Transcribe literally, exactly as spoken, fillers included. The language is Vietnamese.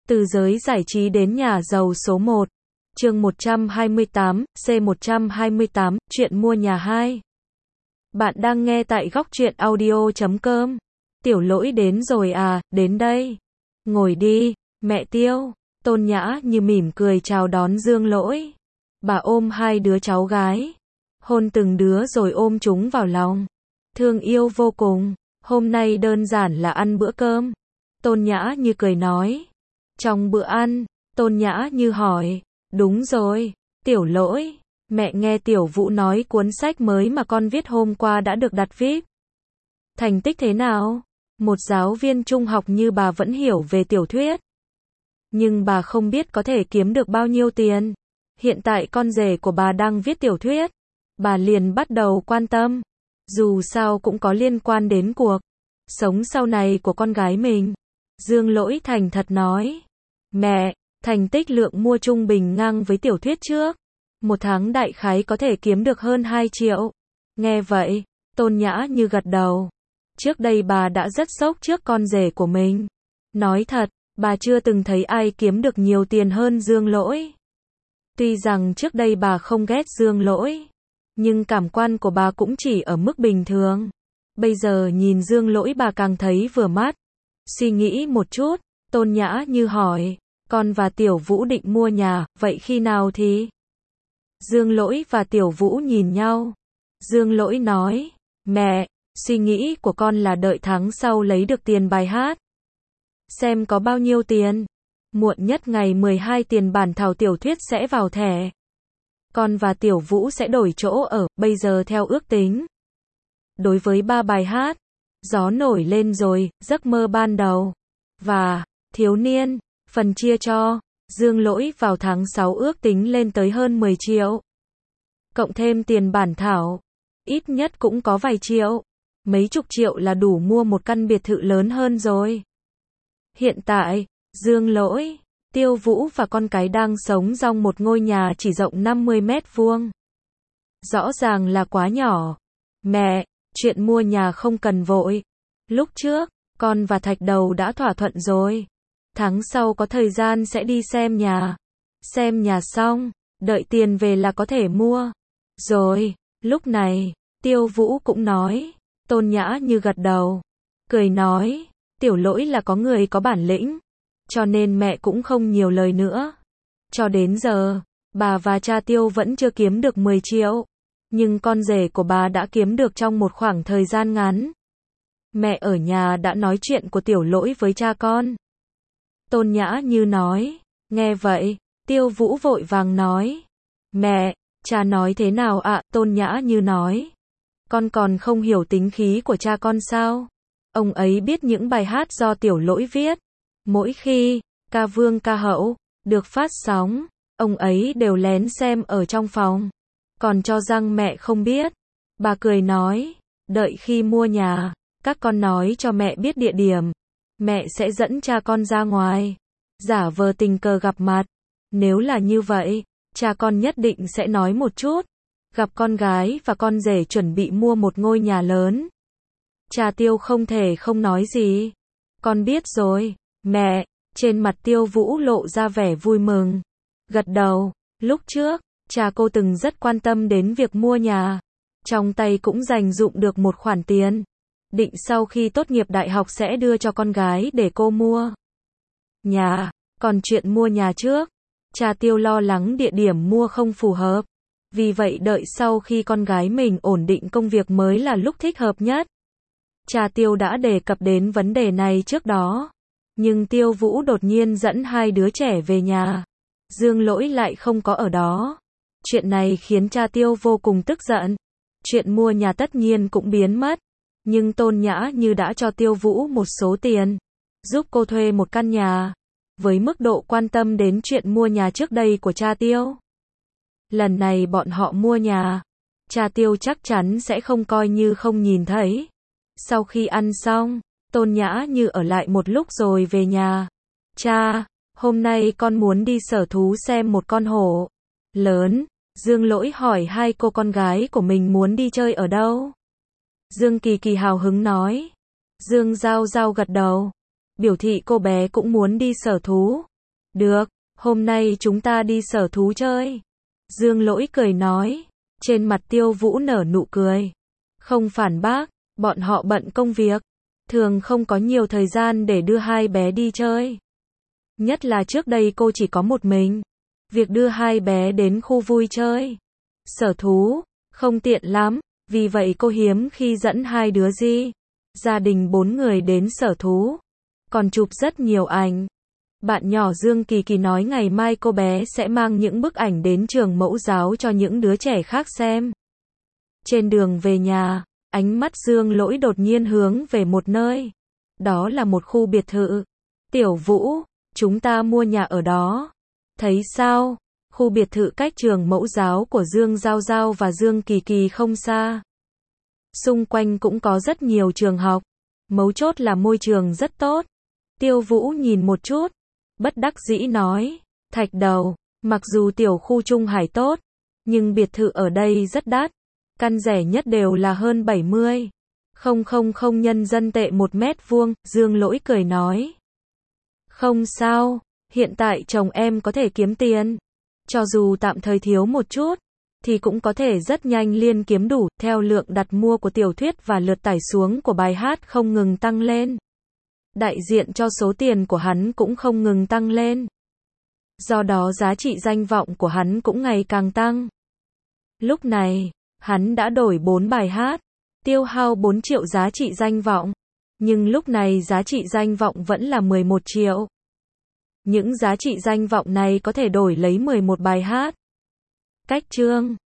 Từ giới giải trí đến nhà giàu số một. Chương một trăm hai mươi tám, C một trăm hai mươi tám, chuyện mua nhà hai. Bạn đang nghe tại góc truyện audio chấm com. Tiểu Lỗi đến rồi à, đến đây. Ngồi đi, mẹ Tiêu. Tôn Nhã như mỉm cười chào đón Dương Lỗi. Bà ôm hai đứa cháu gái. Hôn từng đứa rồi ôm chúng vào lòng. Thương yêu vô cùng. Hôm nay đơn giản là ăn bữa cơm. Tôn Nhã như cười nói. Trong bữa ăn, Tôn Nhã như hỏi. Đúng rồi, Tiểu Lỗi. Mẹ nghe Tiểu Vũ nói cuốn sách mới mà con viết hôm qua đã được đặt vê i pê. Thành tích thế nào? Một giáo viên trung học như bà vẫn hiểu về tiểu thuyết. Nhưng bà không biết có thể kiếm được bao nhiêu tiền. Hiện tại con rể của bà đang viết tiểu thuyết. Bà liền bắt đầu quan tâm. Dù sao cũng có liên quan đến cuộc sống sau này của con gái mình. Dương Lỗi thành thật nói. Mẹ, thành tích lượng mua trung bình ngang với tiểu thuyết trước. Một tháng đại khái có thể kiếm được hơn hai triệu. Nghe vậy, Tôn Nhã như gật đầu. Trước đây bà đã rất sốc trước con rể của mình. Nói thật, bà chưa từng thấy ai kiếm được nhiều tiền hơn Dương Lỗi. Tuy rằng trước đây bà không ghét Dương Lỗi, nhưng cảm quan của bà cũng chỉ ở mức bình thường. Bây giờ nhìn Dương Lỗi bà càng thấy vừa mắt. Suy nghĩ một chút, Tôn Nhã như hỏi, con và Tiểu Vũ định mua nhà, vậy khi nào thì? Dương Lỗi và Tiểu Vũ nhìn nhau. Dương Lỗi nói, mẹ, suy nghĩ của con là đợi tháng sau lấy được tiền bài hát. Xem có bao nhiêu tiền. Muộn nhất ngày mười hai tiền bản thảo tiểu thuyết sẽ vào thẻ. Con và Tiểu Vũ sẽ đổi chỗ ở, bây giờ theo ước tính. Đối với ba bài hát, Gió nổi lên rồi, Giấc mơ ban đầu, và Thiếu niên, phần chia cho, Dương Lỗi vào tháng sáu ước tính lên tới hơn mười triệu. Cộng thêm tiền bản thảo, ít nhất cũng có vài triệu. Mấy chục triệu là đủ mua một căn biệt thự lớn hơn rồi. Hiện tại, Dương Lỗi, Tiêu Vũ và con cái đang sống trong một ngôi nhà chỉ rộng năm mươi mét vuông. Rõ ràng là quá nhỏ. Mẹ, chuyện mua nhà không cần vội. Lúc trước, con và Thạch Đầu đã thỏa thuận rồi. Tháng sau có thời gian sẽ đi xem nhà. Xem nhà xong, đợi tiền về là có thể mua. Rồi, lúc này, Tiêu Vũ cũng nói. Tôn Nhã như gật đầu. Cười nói, Tiểu Lỗi là có người có bản lĩnh. Cho nên mẹ cũng không nhiều lời nữa. Cho đến giờ, bà và cha Tiêu vẫn chưa kiếm được mười triệu. Nhưng con rể của bà đã kiếm được trong một khoảng thời gian ngắn. Mẹ ở nhà đã nói chuyện của Tiểu Lỗi với cha con. Tôn Nhã như nói. Nghe vậy, Tiêu Vũ vội vàng nói. Mẹ, cha nói thế nào ạ? Tôn Nhã như nói. Con còn không hiểu tính khí của cha con sao? Ông ấy biết những bài hát do Tiểu Lỗi viết. Mỗi khi ca vương ca hậu được phát sóng, ông ấy đều lén xem ở trong phòng. Còn cho rằng mẹ không biết. Bà cười nói, đợi khi mua nhà, các con nói cho mẹ biết địa điểm. Mẹ sẽ dẫn cha con ra ngoài, giả vờ tình cờ gặp mặt. Nếu là như vậy, cha con nhất định sẽ nói một chút. Gặp con gái và con rể chuẩn bị mua một ngôi nhà lớn. Cha Tiêu không thể không nói gì. Con biết rồi, mẹ. Trên mặt Tiêu Vũ lộ ra vẻ vui mừng. Gật đầu, lúc trước, cha cô từng rất quan tâm đến việc mua nhà. Trong tay cũng dành dụm được một khoản tiền. Định sau khi tốt nghiệp đại học sẽ đưa cho con gái để cô mua nhà. Còn chuyện mua nhà trước, cha Tiêu lo lắng địa điểm mua không phù hợp. Vì vậy đợi sau khi con gái mình ổn định công việc mới là lúc thích hợp nhất. Cha Tiêu đã đề cập đến vấn đề này trước đó. Nhưng Tiêu Vũ đột nhiên dẫn hai đứa trẻ về nhà. Dương Lỗi lại không có ở đó. Chuyện này khiến cha Tiêu vô cùng tức giận. Chuyện mua nhà tất nhiên cũng biến mất. Nhưng Tôn Nhã như đã cho Tiêu Vũ một số tiền, giúp cô thuê một căn nhà. Với mức độ quan tâm đến chuyện mua nhà trước đây của cha Tiêu, lần này bọn họ mua nhà, cha Tiêu chắc chắn sẽ không coi như không nhìn thấy. Sau khi ăn xong, Tôn Nhã như ở lại một lúc rồi về nhà. Cha, hôm nay con muốn đi sở thú xem một con hổ lớn. Dương Lỗi hỏi hai cô con gái của mình muốn đi chơi ở đâu. Dương Kỳ Kỳ hào hứng nói. Dương Giao Giao gật đầu, biểu thị cô bé cũng muốn đi sở thú. Được, hôm nay chúng ta đi sở thú chơi. Dương Lỗi cười nói. Trên mặt Tiêu Vũ nở nụ cười. Không phản bác, bọn họ bận công việc. Thường không có nhiều thời gian để đưa hai bé đi chơi. Nhất là trước đây cô chỉ có một mình. Việc đưa hai bé đến khu vui chơi, sở thú, không tiện lắm. Vì vậy cô hiếm khi dẫn hai đứa Di, gia đình bốn người đến sở thú. Còn chụp rất nhiều ảnh. Bạn nhỏ Dương Kỳ Kỳ nói ngày mai cô bé sẽ mang những bức ảnh đến trường mẫu giáo cho những đứa trẻ khác xem. Trên đường về nhà, ánh mắt Dương Lỗi đột nhiên hướng về một nơi. Đó là một khu biệt thự. Tiểu Vũ, chúng ta mua nhà ở đó. Thấy sao? Khu biệt thự cách trường mẫu giáo của Dương Giao Giao và Dương Kỳ Kỳ không xa. Xung quanh cũng có rất nhiều trường học. Mấu chốt là môi trường rất tốt. Tiêu Vũ nhìn một chút, bất đắc dĩ nói. Thạch Đầu, mặc dù tiểu khu Trung Hải tốt, nhưng biệt thự ở đây rất đắt. Căn rẻ nhất đều là hơn bảy mươi. Không không không nhân dân tệ một mét vuông, Dương Lỗi cười nói. Không sao, hiện tại chồng em có thể kiếm tiền. Cho dù tạm thời thiếu một chút, thì cũng có thể rất nhanh liên kiếm đủ. Theo lượng đặt mua của tiểu thuyết và lượt tải xuống của bài hát không ngừng tăng lên, đại diện cho số tiền của hắn cũng không ngừng tăng lên. Do đó giá trị danh vọng của hắn cũng ngày càng tăng. Lúc này, hắn đã đổi bốn bài hát, tiêu hao bốn triệu giá trị danh vọng. Nhưng lúc này giá trị danh vọng vẫn là mười một triệu. Những giá trị danh vọng này có thể đổi lấy mười một bài hát. Cách chương